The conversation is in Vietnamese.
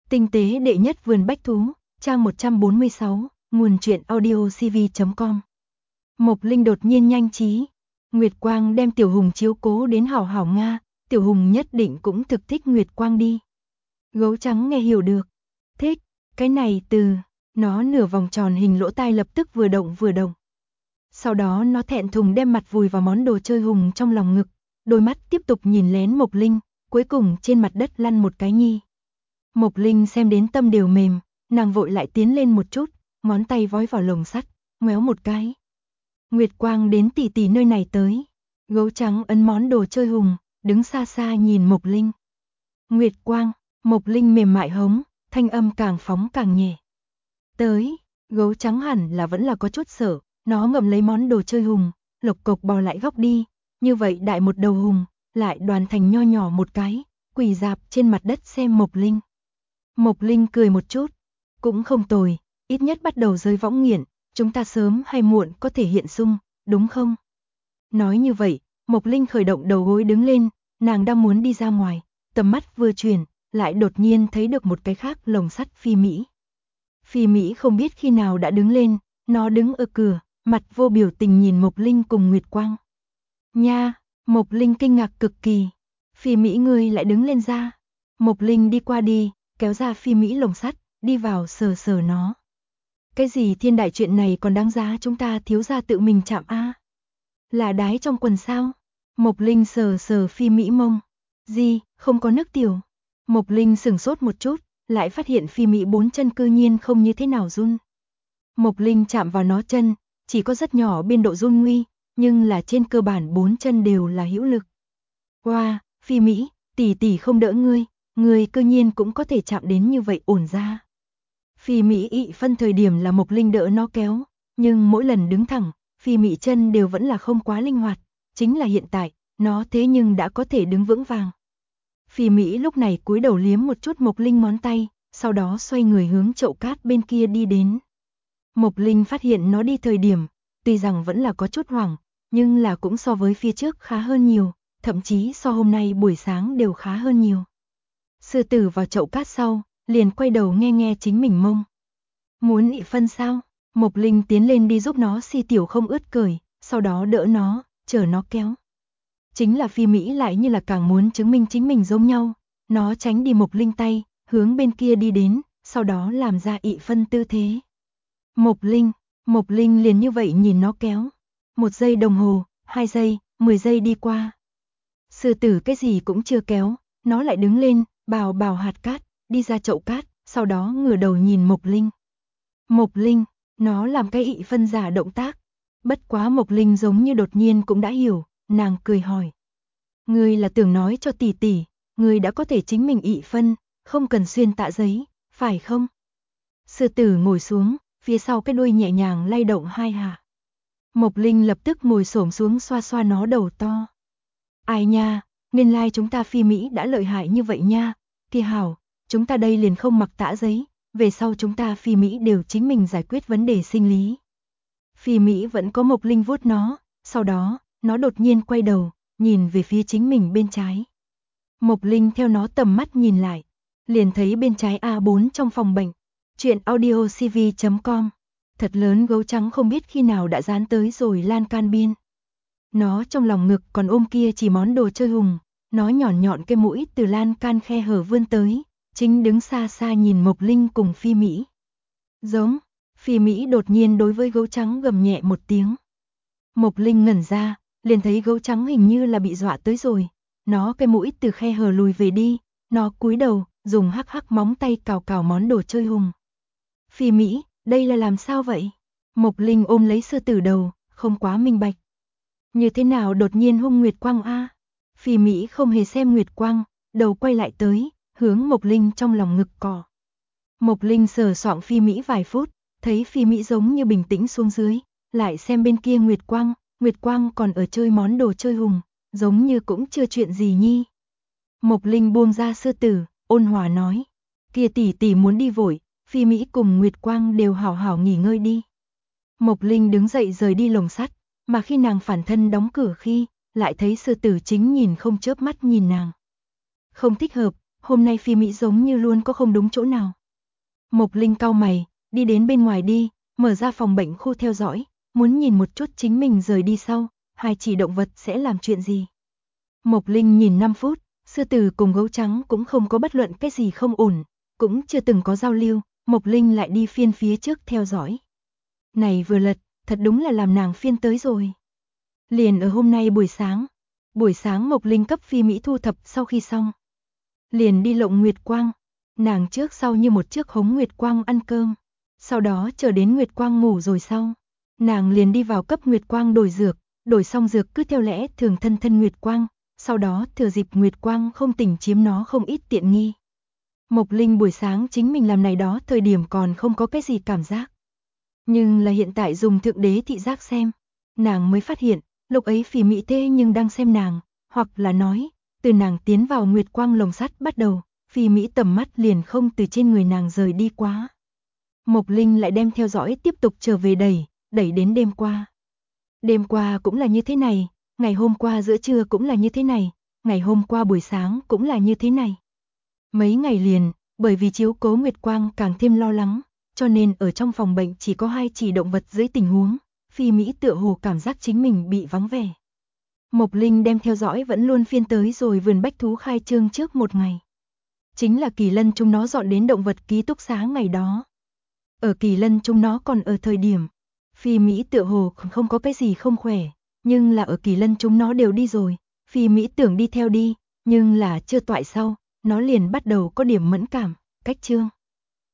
Tinh tế đệ nhất vườn bách thú, trang 146, nguồn truyện audiocv.com. Mộc Linh đột nhiên nhanh trí. Nguyệt Quang đem Tiểu Hùng chiếu cố đến hảo hảo Nga, Tiểu Hùng nhất định cũng thực thích Nguyệt Quang đi. Gấu trắng nghe hiểu được. Thích, cái này từ, nó nửa vòng tròn hình lỗ tai lập tức vừa động vừa động. Sau đó nó thẹn thùng đem mặt vùi vào món đồ chơi Hùng trong lòng ngực, đôi mắt tiếp tục nhìn lén Mộc Linh, cuối cùng trên mặt đất lăn một cái nhi. Mộc Linh xem đến tâm đều mềm, nàng vội lại tiến lên một chút, ngón tay vói vào lồng sắt, ngoéo một cái. Nguyệt Quang đến tỷ tỷ nơi này tới. Gấu trắng ấn món đồ chơi Hùng, đứng xa xa nhìn Mộc Linh. Nguyệt Quang, Mộc Linh mềm mại hống, thanh âm càng phóng càng nhẹ. Tới, gấu trắng hẳn là vẫn là có chút sợ, nó ngậm lấy món đồ chơi Hùng, lộc cộc bò lại góc đi, như vậy đại một đầu Hùng, lại đoàn thành nho nhỏ một cái, quỳ rạp trên mặt đất xem Mộc Linh. Mộc Linh cười một chút, cũng không tồi, ít nhất bắt đầu rơi võng nghiện, chúng ta sớm hay muộn có thể hiện sung, đúng không? Nói như vậy, Mộc Linh khởi động đầu gối đứng lên, nàng đang muốn đi ra ngoài, tầm mắt vừa chuyển, lại đột nhiên thấy được một cái khác lồng sắt Phi Mỹ. Phi Mỹ không biết khi nào đã đứng lên, nó đứng ở cửa, mặt vô biểu tình nhìn Mộc Linh cùng Nguyệt Quang. Nha, Mộc Linh kinh ngạc cực kỳ. Phi Mỹ ngươi lại đứng lên ra. Mộc Linh đi qua đi, kéo ra Phi Mỹ lồng sắt, đi vào sờ sờ nó. Cái gì thiên đại chuyện này còn đáng giá chúng ta thiếu gia tự mình chạm a? Là đái trong quần sao? Mộc Linh sờ sờ Phi Mỹ mông. Gì, không có nước tiểu. Mộc Linh sửng sốt một chút, lại phát hiện Phi Mỹ bốn chân cư nhiên không như thế nào run. Mộc Linh chạm vào nó chân, chỉ có rất nhỏ biên độ run nguy, nhưng là trên cơ bản bốn chân đều là hữu lực. Wow, Phi Mỹ, tỷ tỷ không đỡ ngươi cư nhiên cũng có thể chạm đến như vậy ổn ra. Phi Mỹ ị phân thời điểm là Mộc Linh đỡ nó kéo, nhưng mỗi lần đứng thẳng, Phi Mỹ chân đều vẫn là không quá linh hoạt, chính là hiện tại, nó thế nhưng đã có thể đứng vững vàng. Phi Mỹ lúc này cúi đầu liếm một chút Mộc Linh ngón tay, sau đó xoay người hướng chậu cát bên kia đi đến. Mộc Linh phát hiện nó đi thời điểm, tuy rằng vẫn là có chút hoảng, nhưng là cũng so với phía trước khá hơn nhiều, thậm chí so hôm nay buổi sáng đều khá hơn nhiều. Sư tử vào chậu cát sau, liền quay đầu nghe nghe chính mình mông. Muốn ị phân sao? Mộc Linh tiến lên đi giúp nó si tiểu không ướt cởi, sau đó đỡ nó, chờ nó kéo. Chính là Phi Mỹ lại như là càng muốn chứng minh chính mình giống nhau, nó tránh đi Mộc Linh tay, hướng bên kia đi đến, sau đó làm ra ị phân tư thế. Mộc Linh liền như vậy nhìn nó kéo. 1 giây đồng hồ, 2 giây, 10 giây đi qua. Sư tử cái gì cũng chưa kéo, nó lại đứng lên, bào bào hạt cát, đi ra chậu cát, sau đó ngửa đầu nhìn Mộc Linh. Mộc Linh, nó làm cái ị phân giả động tác. Bất quá Mộc Linh giống như đột nhiên cũng đã hiểu, nàng cười hỏi. Ngươi là tưởng nói cho tỷ tỷ, ngươi đã có thể chính mình ị phân, không cần xuyên tạ giấy, phải không? Sư tử ngồi xuống, phía sau cái đuôi nhẹ nhàng lay động hai hạ. Mộc Linh lập tức ngồi xổm xuống xoa xoa nó đầu to. Ai nha, nguyên lai chúng ta Phi Mỹ đã lợi hại như vậy nha, kia hảo, chúng ta đây liền không mặc tã giấy, về sau chúng ta Phi Mỹ đều chính mình giải quyết vấn đề sinh lý. Phi Mỹ vẫn có Mộc Linh vuốt nó, sau đó, nó đột nhiên quay đầu, nhìn về phía chính mình bên trái. Mộc Linh theo nó tầm mắt nhìn lại, liền thấy bên trái A4 trong phòng bệnh. Chuyện audiocv.com. Thật lớn gấu trắng không biết khi nào đã dán tới rồi lan can biên. Nó trong lòng ngực còn ôm kia chỉ món đồ chơi Hùng, nó nhọn nhọn cái mũi từ lan can khe hở vươn tới, chính đứng xa xa nhìn Mộc Linh cùng Phi Mỹ. Giống, Phi Mỹ đột nhiên đối với gấu trắng gầm nhẹ một tiếng. Mộc Linh ngẩn ra, liền thấy gấu trắng hình như là bị dọa tới rồi, nó cái mũi từ khe hở lùi về đi, nó cúi đầu, dùng hắc hắc móng tay cào cào món đồ chơi Hùng. Phi Mỹ, đây là làm sao vậy? Mộc Linh ôm lấy sư tử đầu, không quá minh bạch. Như thế nào đột nhiên hung Nguyệt Quang a? Phi Mỹ không hề xem Nguyệt Quang, đầu quay lại tới, hướng Mộc Linh trong lòng ngực cọ. Mộc Linh sờ soạng Phi Mỹ vài phút, thấy Phi Mỹ giống như bình tĩnh xuống dưới, lại xem bên kia Nguyệt Quang còn ở chơi món đồ chơi Hùng, giống như cũng chưa chuyện gì nhi. Mộc Linh buông ra sư tử, ôn hòa nói, kia tỷ tỷ muốn đi vội, Phi Mỹ cùng Nguyệt Quang đều hảo hảo nghỉ ngơi đi. Mộc Linh đứng dậy rời đi lồng sắt, mà khi nàng phản thân đóng cửa khi, lại thấy sư tử chính nhìn không chớp mắt nhìn nàng. Không thích hợp, hôm nay Phi Mỹ giống như luôn có không đúng chỗ nào. Mộc Linh cau mày, đi đến bên ngoài đi, mở ra phòng bệnh khu theo dõi, muốn nhìn một chút chính mình rời đi sau, hai chỉ động vật sẽ làm chuyện gì. Mộc Linh nhìn 5 phút, sư tử cùng gấu trắng cũng không có bất luận cái gì không ổn, cũng chưa từng có giao lưu, Mộc Linh lại đi phiên phía trước theo dõi. Này vừa lật, thật đúng là làm nàng phiên tới rồi. Liền ở hôm nay buổi sáng Mộc Linh cấp Phi Mỹ thu thập sau khi xong. Liền đi lộng Nguyệt Quang, nàng trước sau như một chiếc hống Nguyệt Quang ăn cơm, sau đó chờ đến Nguyệt Quang ngủ rồi sau. Nàng liền đi vào cấp Nguyệt Quang đổi dược, đổi xong dược cứ theo lẽ thường thân Nguyệt Quang, sau đó thừa dịp Nguyệt Quang không tỉnh chiếm nó không ít tiện nghi. Mộc Linh buổi sáng chính mình làm này đó thời điểm còn không có cái gì cảm giác. Nhưng là hiện tại dùng thượng đế thị giác xem, nàng mới phát hiện, lúc ấy Phỉ Mỹ Tê nhưng đang xem nàng, hoặc là nói, từ nàng tiến vào Nguyệt Quang lồng sắt bắt đầu, Phỉ Mỹ tầm mắt liền không từ trên người nàng rời đi quá. Mộc Linh lại đem theo dõi tiếp tục trở về đẩy đến đêm qua. Đêm qua cũng là như thế này, ngày hôm qua giữa trưa cũng là như thế này, ngày hôm qua buổi sáng cũng là như thế này. Mấy ngày liền, bởi vì chiếu cố Nguyệt Quang càng thêm lo lắng, cho nên ở trong phòng bệnh chỉ có 2 chỉ động vật dưới tình huống, Phi Mỹ tựa hồ cảm giác chính mình bị vắng vẻ. Mộc Linh đem theo dõi vẫn luôn phiên tới rồi vườn bách thú khai trương trước một ngày. Chính là Kỳ Lân chúng nó dọn đến động vật ký túc xá ngày đó. Ở Kỳ Lân chúng nó còn ở thời điểm, Phi Mỹ tựa hồ không có cái gì không khỏe, nhưng là ở Kỳ Lân chúng nó đều đi rồi, Phi Mỹ tưởng đi theo đi, nhưng là chưa toại sau, nó liền bắt đầu có điểm mẫn cảm, cách chương.